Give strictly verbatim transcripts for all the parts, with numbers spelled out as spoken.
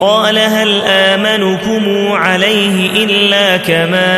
قال هل آمنكم عليه إلا كما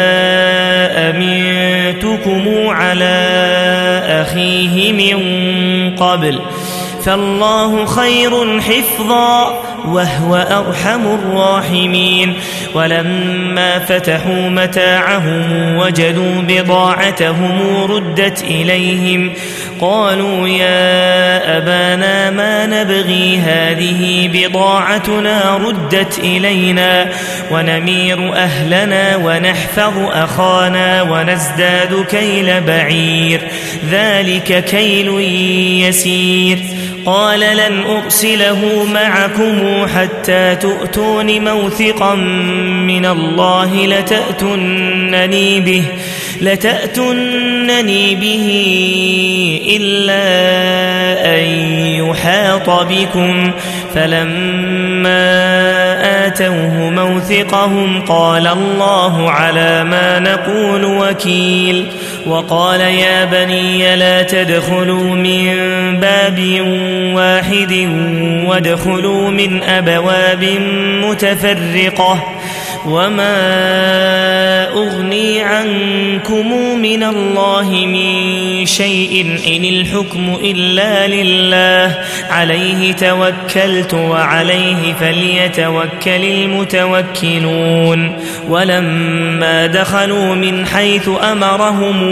أمنتكم على أخيه من قبل فالله خير حفظا وهو أرحم الراحمين. ولما فتحوا متاعهم وجدوا بضاعتهم ردت إليهم قالوا يا أبانا ما نبغي هذه بضاعتنا ردت إلينا ونمير أهلنا ونحفظ أخانا ونزداد كيل بعير ذلك كيل يسير. قال لن أرسله معكم حتى تؤتون موثقا من الله لتأتنني به لتأتنني به إلا أن يحاط بكم. فلما آتوه موثقهم قال الله على ما نقول وكيل. وقال يا بني لا تدخلوا من باب واحد وادخلوا من أبواب متفرقة وما أغني عنكم من الله من شيء إن الحكم إلا لله عليه توكلت وعليه فليتوكل المتوكلون. ولما دخلوا من حيث أمرهم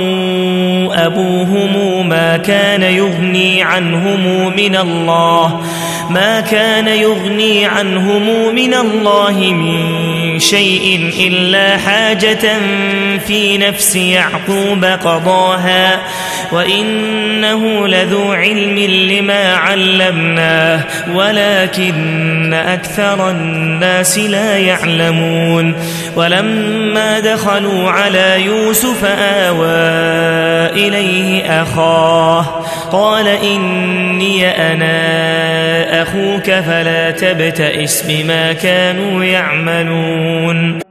أبوهم ما كان يغني عنهم من الله ما كان يغني عنهم من الله من شيء إلا حاجة في نفس يعقوب قضاها وإنه لذو علم لما علمناه ولكن أكثر الناس لا يعلمون. ولما دخلوا على يوسف آوى إليه أخاه قال إني أنا أخوك فلا تبتئس بما كانوا يعملون.